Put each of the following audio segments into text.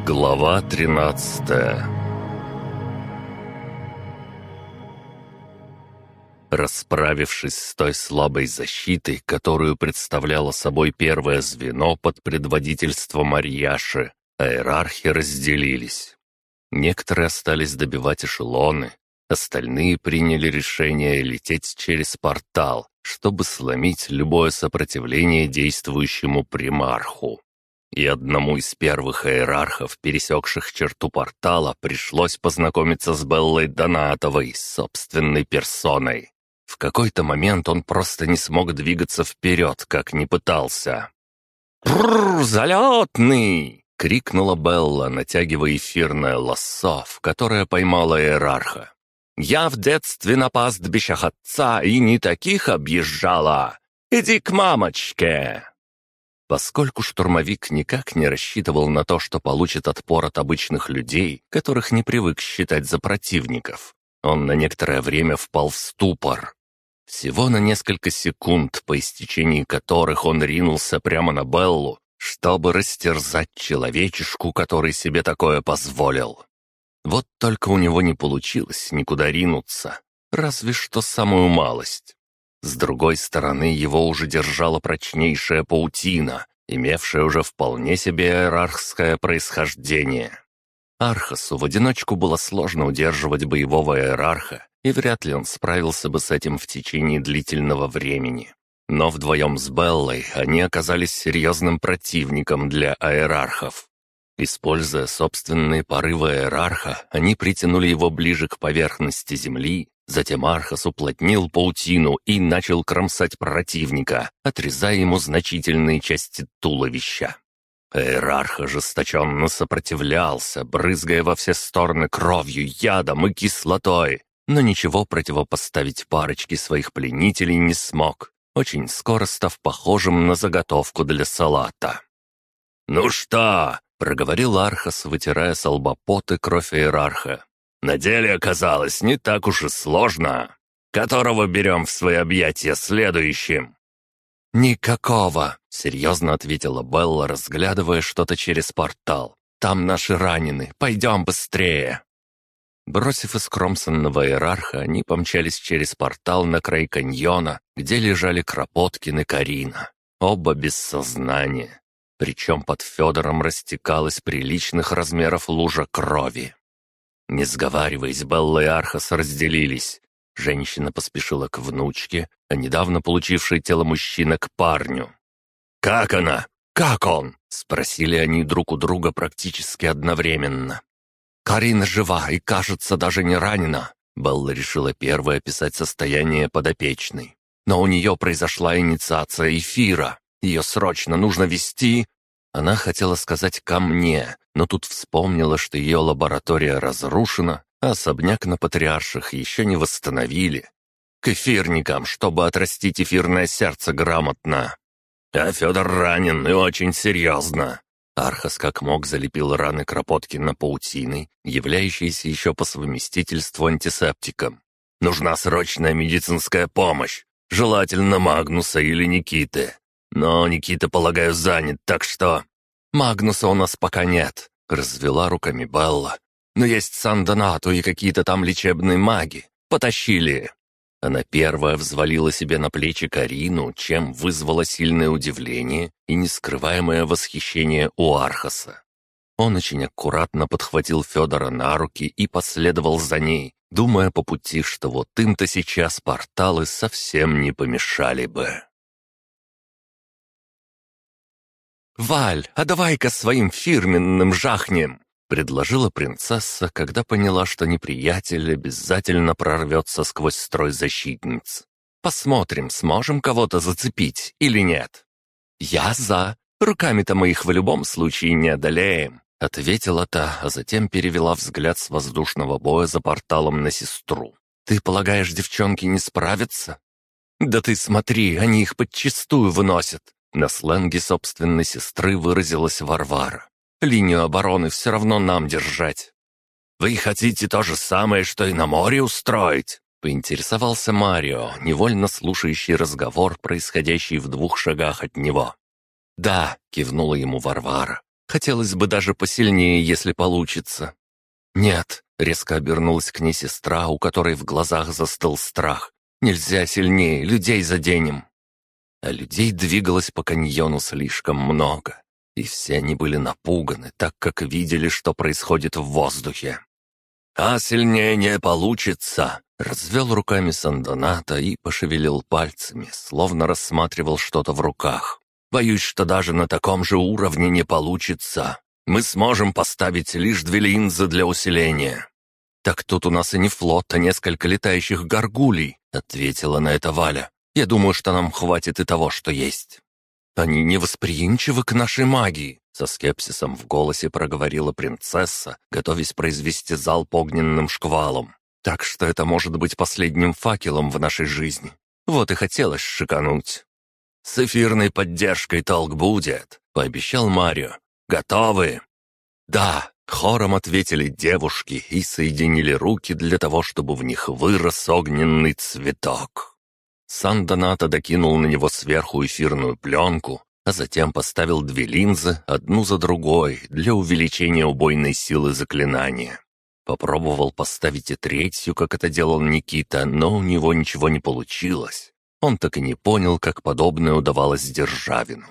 Глава 13. Расправившись с той слабой защитой, которую представляло собой первое звено под предводительством Арьяши, иерархи разделились. Некоторые остались добивать эшелоны, остальные приняли решение лететь через портал, чтобы сломить любое сопротивление действующему примарху. И одному из первых иерархов, пересекших черту портала, пришлось познакомиться с Беллой Донатовой собственной персоной. В какой-то момент он просто не смог двигаться вперед, как ни пытался. «Бррр, залетный!» — крикнула Белла, натягивая эфирное лассо, в которое поймала иерарха. «Я в детстве на пастбищах отца и не таких объезжала! Иди к мамочке!» Поскольку штурмовик никак не рассчитывал на то, что получит отпор от обычных людей, которых не привык считать за противников, он на некоторое время впал в ступор. Всего на несколько секунд, по истечении которых он ринулся прямо на Беллу, чтобы растерзать человечишку, который себе такое позволил. Вот только у него не получилось никуда ринуться, разве что самую малость. С другой стороны, его уже держала прочнейшая паутина, имевшая уже вполне себе иерархское происхождение. Архасу в одиночку было сложно удерживать боевого иерарха, и вряд ли он справился бы с этим в течение длительного времени. Но вдвоем с Беллой они оказались серьезным противником для иерархов. Используя собственные порывы иерарха, они притянули его ближе к поверхности земли. Затем Архас уплотнил паутину и начал кромсать противника, отрезая ему значительные части туловища. Иерарх ожесточенно сопротивлялся, брызгая во все стороны кровью, ядом и кислотой, но ничего противопоставить парочке своих пленителей не смог, очень скоро став похожим на заготовку для салата. «Ну что?» — проговорил Архас, вытирая с лба пот и кровь иерарха. «На деле оказалось не так уж и сложно. Которого берем в свои объятия следующим?» «Никакого», — серьезно ответила Белла, разглядывая что-то через портал. «Там наши ранены. Пойдем быстрее». Бросив искромсанного иерарха, они помчались через портал на край каньона, где лежали Кропоткин и Карина. Оба без сознания. Причем под Федором растекалась приличных размеров лужа крови. Не сговариваясь, Белла и Архас разделились. Женщина поспешила к внучке, а недавно получившей тело мужчины к парню. «Как она? Как он?» — спросили они друг у друга практически одновременно. «Карина жива и, кажется, даже не ранена», — Белла решила первой описать состояние подопечной. «Но у нее произошла инициация эфира. Ее срочно нужно вести...» Она хотела сказать «ко мне», но тут вспомнила, что ее лаборатория разрушена, а особняк на Патриарших еще не восстановили. К эфирникам, чтобы отрастить эфирное сердце грамотно. А Федор ранен и очень серьезно. Архас как мог залепил раны Кропоткина паутиной, являющейся еще по совместительству антисептиком. Нужна срочная медицинская помощь, желательно Магнуса или Никиты. Но Никита, полагаю, занят, так что... «Магнуса у нас пока нет», — развела руками Белла. «Но есть Сан-Донату и какие-то там лечебные маги. Потащили». Она первая взвалила себе на плечи Карину, чем вызвала сильное удивление и нескрываемое восхищение у Архаса. Он очень аккуратно подхватил Федора на руки и последовал за ней, думая по пути, что вот им-то сейчас порталы совсем не помешали бы. «Валь, а давай-ка своим фирменным жахнем!» — предложила принцесса, когда поняла, что неприятель обязательно прорвется сквозь строй защитниц. «Посмотрим, сможем кого-то зацепить или нет». «Я за. Руками-то мы их в любом случае не одолеем», — ответила та, а затем перевела взгляд с воздушного боя за порталом на сестру. «Ты полагаешь, девчонки не справятся?» «Да ты смотри, они их подчистую выносят». На сленге собственной сестры выразилась Варвара. «Линию обороны все равно нам держать». «Вы хотите то же самое, что и на море устроить?» — поинтересовался Марио, невольно слушающий разговор, происходящий в 2 шагах от него. «Да», — кивнула ему Варвара, Хотелось бы даже посильнее, если получится». «Нет», — резко обернулась к ней сестра, у которой в глазах застыл страх. «Нельзя сильнее, людей заденем». А людей двигалось по каньону слишком много, и все они были напуганы, так как видели, что происходит в воздухе. «А сильнее не получится!» — развел руками Сан-Донато и пошевелил пальцами, словно рассматривал что-то в руках. «Боюсь, что даже на таком же уровне не получится. Мы сможем поставить лишь 2 линзы для усиления». «Так тут у нас и не флот, а несколько летающих горгулей», — ответила на это Валя. «Я думаю, что нам хватит и того, что есть». «Они невосприимчивы к нашей магии», — со скепсисом в голосе проговорила принцесса, готовясь произвести залп огненным шквалом. «Так что это может быть последним факелом в нашей жизни. Вот и хотелось шикануть». «С эфирной поддержкой толк будет», — пообещал Марио. «Готовы?» «Да», — хором ответили девушки и соединили руки для того, чтобы в них вырос огненный цветок. Сан-Донато докинул на него сверху эфирную пленку, а затем поставил 2 линзы, одну за другой, для увеличения убойной силы заклинания. Попробовал поставить и 3-ю, как это делал Никита, но у него ничего не получилось. Он так и не понял, как подобное удавалось Державину.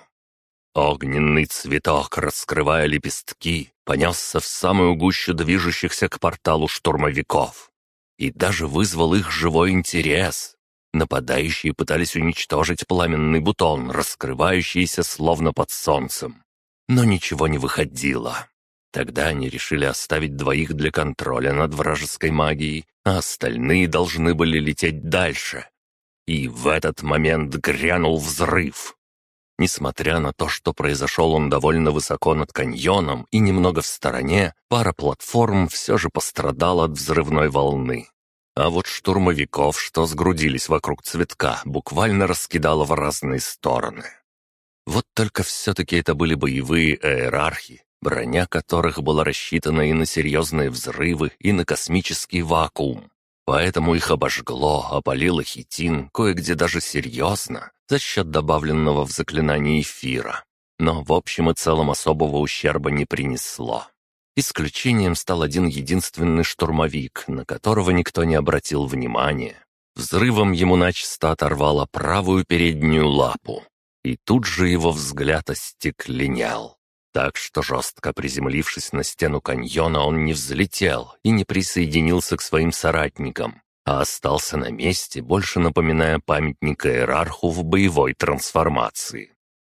Огненный цветок, раскрывая лепестки, понесся в самую гущу движущихся к порталу штурмовиков. И даже вызвал их живой интерес. Нападающие пытались уничтожить пламенный бутон, раскрывающийся словно под солнцем. Но ничего не выходило. Тогда они решили оставить 2 для контроля над вражеской магией, а остальные должны были лететь дальше. И в этот момент грянул взрыв. Несмотря на то, что произошел он довольно высоко над каньоном и немного в стороне, пара платформ все же пострадала от взрывной волны. А вот штурмовиков, что сгрудились вокруг цветка, буквально раскидало в разные стороны. Вот только все-таки это были боевые аэрархи, броня которых была рассчитана и на серьезные взрывы, и на космический вакуум. Поэтому их обожгло, опалило хитин, кое-где даже серьезно, за счет добавленного в заклинание эфира. Но в общем и целом особого ущерба не принесло. Исключением стал один единственный штурмовик, на которого никто не обратил внимания. Взрывом ему начисто оторвало правую переднюю лапу. И тут же его взгляд остекленел. Так что, жестко приземлившись на стену каньона, он не взлетел и не присоединился к своим соратникам, а остался на месте, больше напоминая памятник иерарху в боевой трансформации.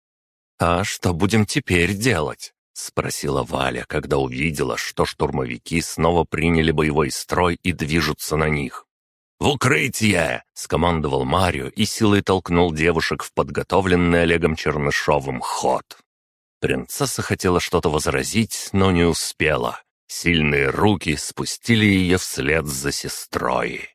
«А что будем теперь делать?» — спросила Валя, когда увидела, что штурмовики снова приняли боевой строй и движутся на них. «В укрытие!» — скомандовал Марио и силой толкнул девушек в подготовленный Олегом Чернышовым ход. Принцесса хотела что-то возразить, но не успела. Сильные руки спустили ее вслед за сестрой.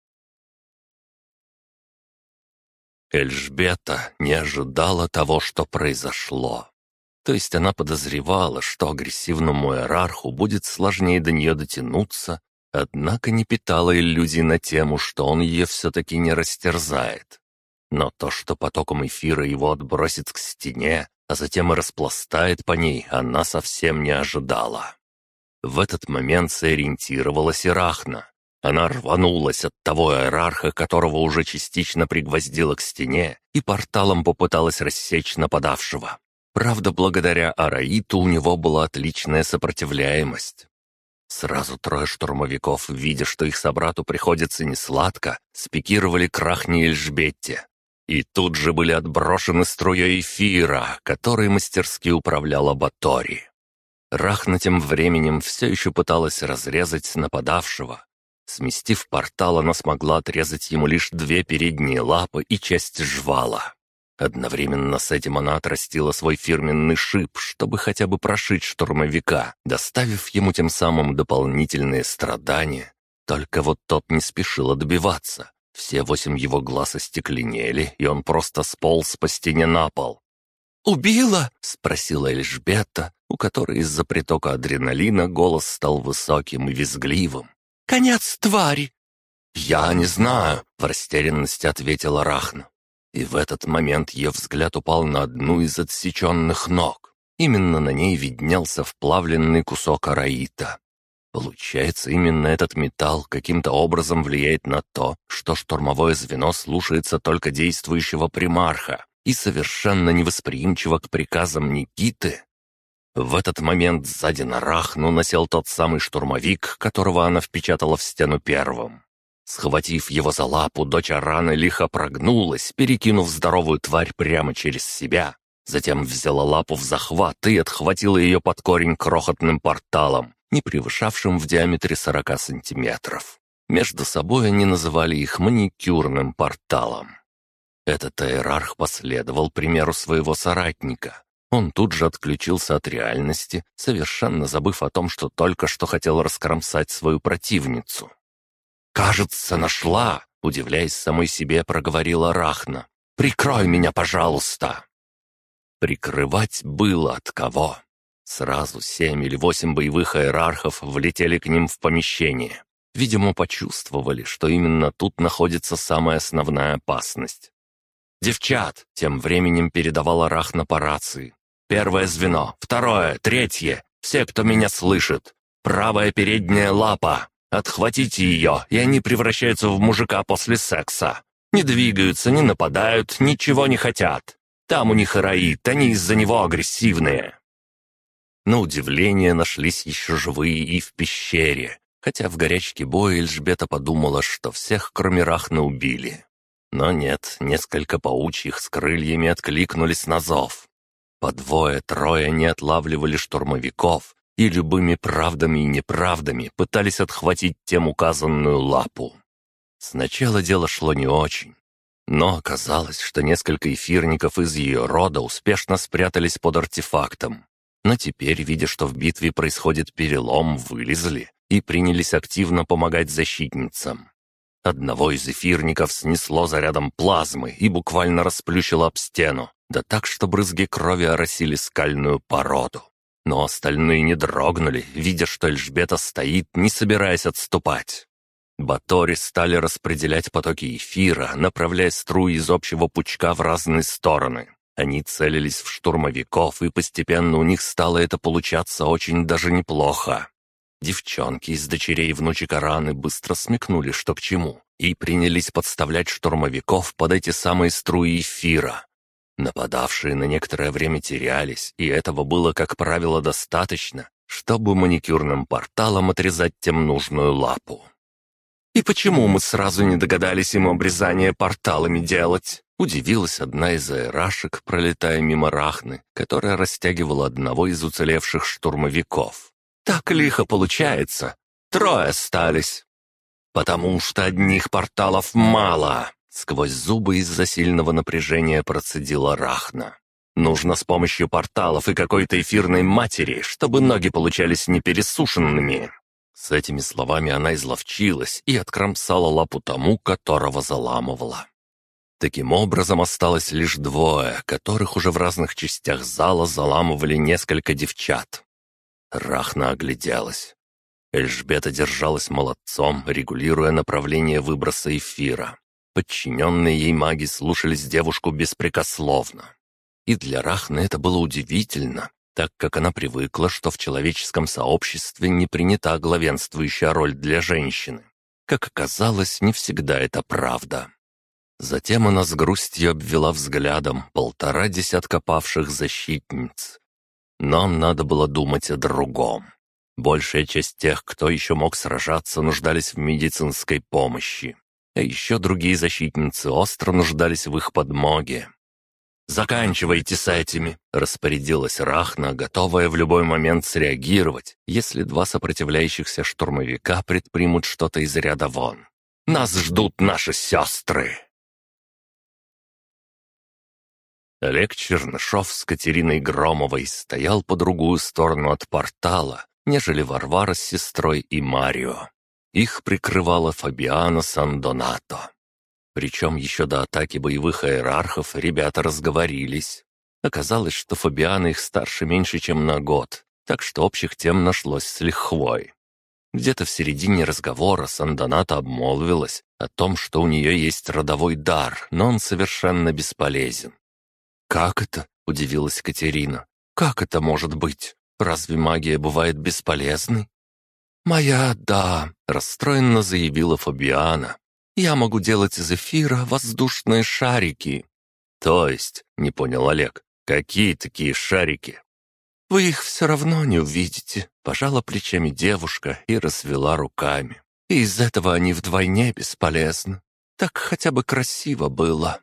Эльжбета не ожидала того, что произошло. То есть она подозревала, что агрессивному иерарху будет сложнее до нее дотянуться, однако не питала иллюзий на тему, что он ее все-таки не растерзает. Но то, что потоком эфира его отбросит к стене, а затем и распластает по ней, она совсем не ожидала. В этот момент сориентировалась и Рахна. Она рванулась от того иерарха, которого уже частично пригвоздила к стене, и порталом попыталась рассечь нападавшего. Правда, благодаря Араиту у него была отличная сопротивляемость. Сразу 3 штурмовиков, видя, что их собрату приходится несладко, спикировали к Рахне и Эльжбетте. И тут же были отброшены струей эфира, которой мастерски управляла Батори. Рахна тем временем все еще пыталась разрезать нападавшего. Сместив портал, она смогла отрезать ему лишь 2 передние лапы и часть жвала. Одновременно с этим она отрастила свой фирменный шип, чтобы хотя бы прошить штурмовика, доставив ему тем самым дополнительные страдания. Только вот тот не спешил отбиваться. Все 8 его глаз остекленели, и он просто сполз по стене на пол. «Убила?» — спросила Эльжбета, у которой из-за притока адреналина голос стал высоким и визгливым. «Конец твари!» «Я не знаю», — в растерянности ответила Рахна. И в этот момент ее взгляд упал на одну из отсеченных ног. Именно на ней виднелся вплавленный кусок араита. Получается, именно этот металл каким-то образом влияет на то, что штурмовое звено слушается только действующего примарха и совершенно невосприимчиво к приказам Никиты. В этот момент сзади на Рахну насел тот самый штурмовик, которого она впечатала в стену первым. Схватив его за лапу, дочь Араны лихо прогнулась, перекинув здоровую тварь прямо через себя. Затем взяла лапу в захват и отхватила ее под корень крохотным порталом, не превышавшим в диаметре 40 сантиметров. Между собой они называли их маникюрным порталом. Этот иерарх последовал примеру своего соратника. Он тут же отключился от реальности, совершенно забыв о том, что только что хотел раскромсать свою противницу. «Кажется, нашла!» — удивляясь самой себе, проговорила Рахна. «Прикрой меня, пожалуйста!» Прикрывать было от кого. Сразу 7 или 8 боевых иерархов влетели к ним в помещение. Видимо, почувствовали, что именно тут находится самая основная опасность. «Девчат!» — тем временем передавала Рахна по рации. «Первое звено, второе, третье. Все, кто меня слышит. Правая передняя лапа. Отхватите ее, и они превращаются в мужика после секса. Не двигаются, не нападают, ничего не хотят. Там у них араит, они из-за него агрессивные». На удивление нашлись еще живые и в пещере, хотя в горячке боя Эльжбета подумала, что всех, кроме Рахны, убили. Но нет, несколько паучьих с крыльями откликнулись на зов. По двое-трое не отлавливали штурмовиков и любыми правдами и неправдами пытались отхватить тем указанную лапу. Сначала дело шло не очень, но оказалось, что несколько эфирников из ее рода успешно спрятались под артефактом. Но теперь, видя, что в битве происходит перелом, вылезли и принялись активно помогать защитницам. Одного из эфирников снесло зарядом плазмы и буквально расплющило об стену, да так, что брызги крови оросили скальную породу. Но остальные не дрогнули, видя, что Эльжбета стоит, не собираясь отступать. Батори стали распределять потоки эфира, направляя струи из общего пучка в разные стороны. Они целились в штурмовиков, и постепенно у них стало это получаться очень даже неплохо. Девчонки из дочерей внучек Араны быстро смекнули, что к чему, и принялись подставлять штурмовиков под эти самые струи эфира. Нападавшие на некоторое время терялись, и этого было, как правило, достаточно, чтобы маникюрным порталом отрезать тем нужную лапу. «И почему мы сразу не догадались им обрезание порталами делать?» Удивилась одна из аэрашек, пролетая мимо Рахны, которая растягивала одного из уцелевших штурмовиков. «Так лихо получается. 3 остались». «Потому что одних порталов мало», — сквозь зубы из-за сильного напряжения процедила Рахна. «Нужно с помощью порталов и какой-то эфирной матери, чтобы ноги получались непересушенными». С этими словами она изловчилась и откромсала лапу тому, которого заламывала. Таким образом, осталось лишь 2, которых уже в разных частях зала заламывали несколько девчат. Рахна огляделась. Эльжбета держалась молодцом, регулируя направление выброса эфира. Подчиненные ей маги слушались девушку беспрекословно. И для Рахны это было удивительно, так как она привыкла, что в человеческом сообществе не принята главенствующая роль для женщины. Как оказалось, не всегда это правда. Затем она с грустью обвела взглядом 1,5 десятка павших защитниц. Нам надо было думать о другом. Большая часть тех, кто еще мог сражаться, нуждались в медицинской помощи. А еще другие защитницы остро нуждались в их подмоге. «Заканчивайте с этими», — распорядилась Рахна, готовая в любой момент среагировать, если 2 сопротивляющихся штурмовика предпримут что-то из ряда вон. «Нас ждут наши сестры!» Олег Чернышов с Катериной Громовой стоял по другую сторону от портала, нежели Варвара с сестрой и Марио. Их прикрывала Фабиана Сан-Донато. Причем еще до атаки боевых иерархов ребята разговорились. Оказалось, что Фабиана их старше меньше, чем на год, так что общих тем нашлось с лихвой. Где-то в середине разговора Сан-Донато обмолвилась о том, что у нее есть родовой дар, но он совершенно бесполезен. «Как это?» — удивилась Катерина. «Как это может быть? Разве магия бывает бесполезной?» «Моя, да», — расстроенно заявила Фабиана. «Я могу делать из эфира воздушные шарики». «То есть?» — не понял Олег. «Какие такие шарики?» «Вы их все равно не увидите», — пожала плечами девушка и развела руками. «И из этого они вдвойне бесполезны. Так хотя бы красиво было».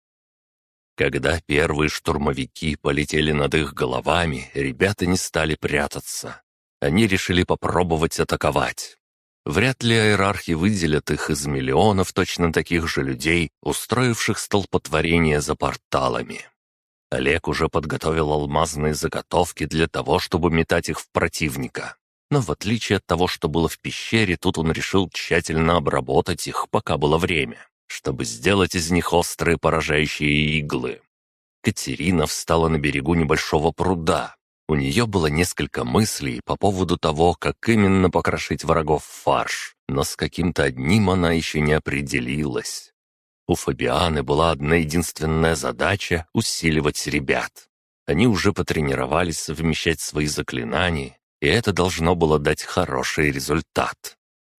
Когда первые штурмовики полетели над их головами, ребята не стали прятаться. Они решили попробовать атаковать. Вряд ли иерархи выделят их из миллионов точно таких же людей, устроивших столпотворение за порталами. Олег уже подготовил алмазные заготовки для того, чтобы метать их в противника. Но в отличие от того, что было в пещере, тут он решил тщательно обработать их, пока было время, чтобы сделать из них острые поражающие иглы. Катерина встала на берегу небольшого пруда. У нее было несколько мыслей по поводу того, как именно покрошить врагов в фарш, но с каким-то одним она еще не определилась. У Фабианы была одна единственная задача — усиливать ребят. Они уже потренировались совмещать свои заклинания, и это должно было дать хороший результат.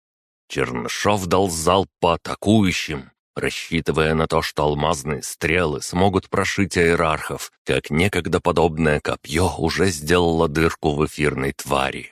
Чернышов дал залп по атакующим, рассчитывая на то, что алмазные стрелы смогут прошить иерархов, как некогда подобное копье уже сделало дырку в эфирной твари.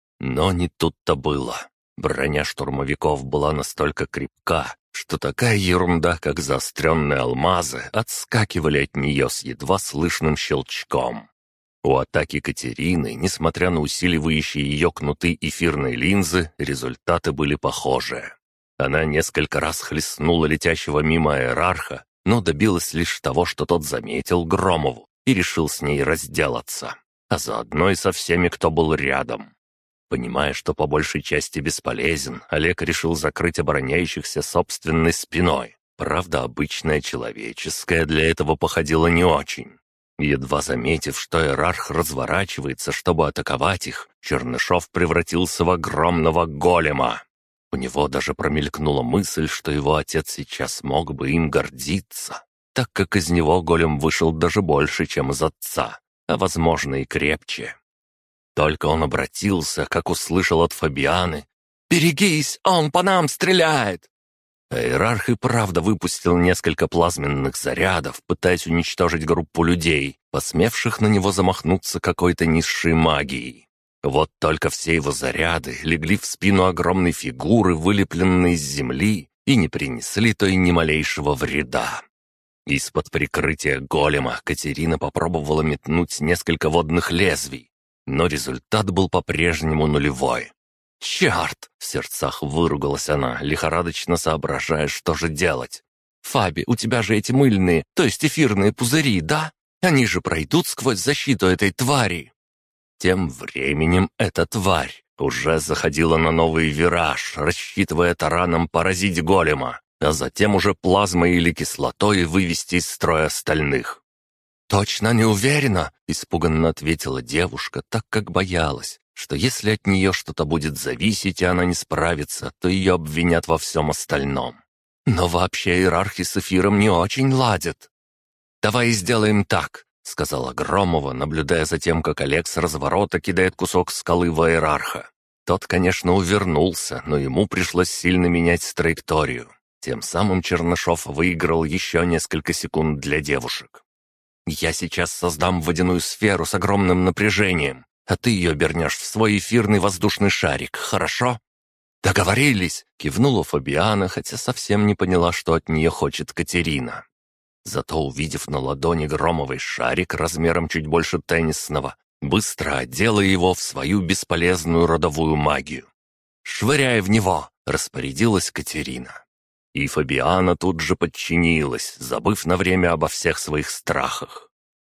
Но не тут-то было. Броня штурмовиков была настолько крепка, что такая ерунда, как заостренные алмазы, отскакивали от нее с едва слышным щелчком. У атаки Катерины, несмотря на усиливающие ее кнуты эфирной линзы, результаты были похожие. Она несколько раз хлестнула летящего мимо иерарха, но добилась лишь того, что тот заметил Громову и решил с ней разделаться, а заодно и со всеми, кто был рядом. Понимая, что по большей части бесполезен, Олег решил закрыть обороняющихся собственной спиной. Правда, обычная человеческая для этого походила не очень. Едва заметив, что иерарх разворачивается, чтобы атаковать их, Чернышов превратился в огромного голема. У него даже промелькнула мысль, что его отец сейчас мог бы им гордиться, так как из него голем вышел даже больше, чем из отца, а возможно и крепче. Только он обратился, как услышал от Фабианы: «Берегись, он по нам стреляет!» Иерарх и правда выпустил несколько плазменных зарядов, пытаясь уничтожить группу людей, посмевших на него замахнуться какой-то низшей магией. Вот только все его заряды легли в спину огромной фигуры, вылепленной из земли, и не принесли той ни малейшего вреда. Из-под прикрытия голема Катерина попробовала метнуть несколько водных лезвий, но результат был по-прежнему нулевой. «Черт!» — в сердцах выругалась она, лихорадочно соображая, что же делать. «Фаби, у тебя же эти мыльные, то есть эфирные пузыри, да? Они же пройдут сквозь защиту этой твари!» Тем временем эта тварь уже заходила на новый вираж, рассчитывая тараном поразить голема, а затем уже плазмой или кислотой вывести из строя остальных. «Точно не уверена», — испуганно ответила девушка, так как боялась, что если от нее что-то будет зависеть, и она не справится, то ее обвинят во всем остальном. «Но вообще иерархи с эфиром не очень ладят». «Давай сделаем так», — сказала Громова, наблюдая за тем, как Олег с разворота кидает кусок скалы в иерарха. Тот, конечно, увернулся, но ему пришлось сильно менять траекторию. Тем самым Чернышов выиграл еще несколько секунд для девушек. «Я сейчас создам водяную сферу с огромным напряжением, а ты ее обернешь в свой эфирный воздушный шарик, хорошо?» «Договорились!» — кивнула Фабиана, хотя совсем не поняла, что от нее хочет Катерина. Зато, увидев на ладони Громовый шарик размером чуть больше теннисного, быстро одела его в свою бесполезную родовую магию. «Швыряй в него!» — распорядилась Катерина. И Фабиана тут же подчинилась, забыв на время обо всех своих страхах.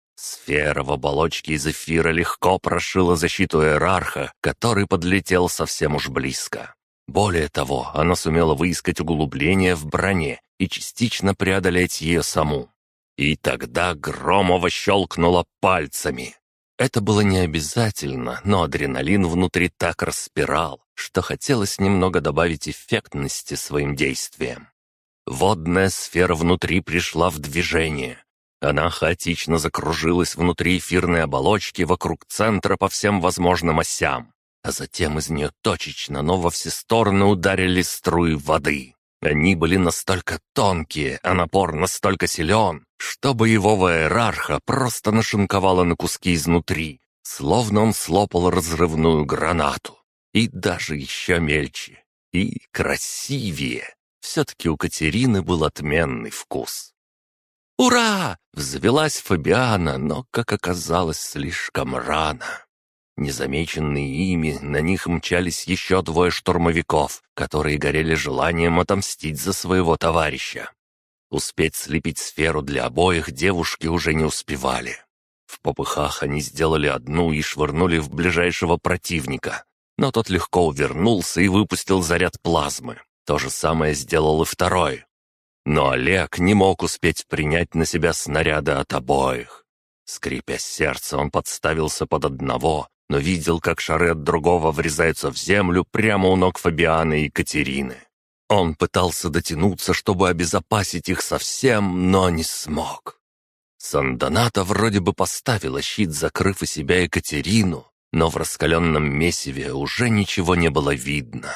Сфера в оболочке из эфира легко прошила защиту иерарха, который подлетел совсем уж близко. Более того, она сумела выискать углубление в броне и частично преодолеть ее саму. И тогда Громова щелкнула пальцами. Это было не обязательно, но адреналин внутри так распирал, что хотелось немного добавить эффектности своим действиям. Водная сфера внутри пришла в движение. Она хаотично закружилась внутри эфирной оболочки вокруг центра по всем возможным осям, а затем из нее точечно, но во все стороны ударили струи воды. Они были настолько тонкие, а напор настолько силен, что боевого иерарха просто нашинковало на куски изнутри, словно он слопал разрывную гранату. И даже еще мельче. И красивее. Все-таки у Катерины был отменный вкус. «Ура!» — взвелась Фабиана, но, как оказалось, слишком рано. Незамеченные ими, на них мчались еще двое штурмовиков, которые горели желанием отомстить за своего товарища. Успеть слепить сферу для обоих девушки уже не успевали. В попыхах они сделали одну и швырнули в ближайшего противника, но тот легко увернулся и выпустил заряд плазмы. То же самое сделал и второй. Но Олег не мог успеть принять на себя снаряды от обоих. Скрипя сердце, он подставился под одного, но видел, как шары от другого врезаются в землю прямо у ног Фабианы и Екатерины. Он пытался дотянуться, чтобы обезопасить их совсем, но не смог. Сандоната вроде бы поставила щит, закрыв и себя Екатерину, но в раскаленном месиве уже ничего не было видно.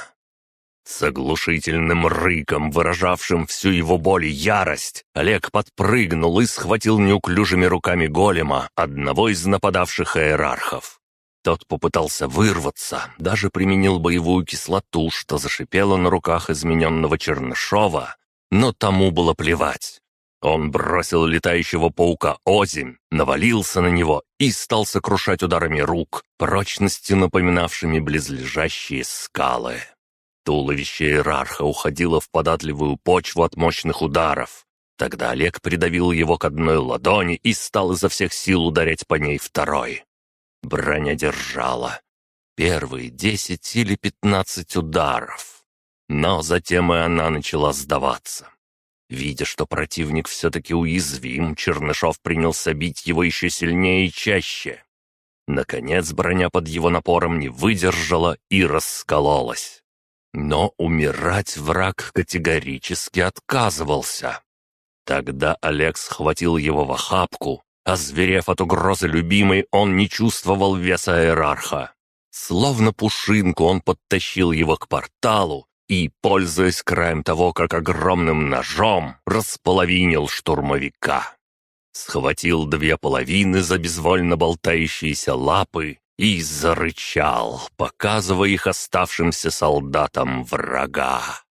С оглушительным рыком, выражавшим всю его боль и ярость, Олег подпрыгнул и схватил неуклюжими руками голема, одного из нападавших иерархов. Тот попытался вырваться, даже применил боевую кислоту, что зашипело на руках измененного Чернышова, но тому было плевать. Он бросил летающего паука озимь, навалился на него и стал сокрушать ударами рук, прочностью напоминавшими близлежащие скалы. Туловище иерарха уходило в податливую почву от мощных ударов. Тогда Олег придавил его к одной ладони и стал изо всех сил ударять по ней второй. Броня держала. Первые 10 или 15 ударов. Но затем и она начала сдаваться. Видя, что противник все-таки уязвим, Чернышов принялся бить его еще сильнее и чаще. Наконец броня под его напором не выдержала и раскололась. Но умирать враг категорически отказывался. Тогда Олег схватил его в охапку. Озверев от угрозы любимой, он не чувствовал веса иерарха. Словно пушинку он подтащил его к порталу и, пользуясь краем того, как огромным ножом, располовинил штурмовика. Схватил две половины за безвольно болтающиеся лапы и зарычал, показывая их оставшимся солдатам врага.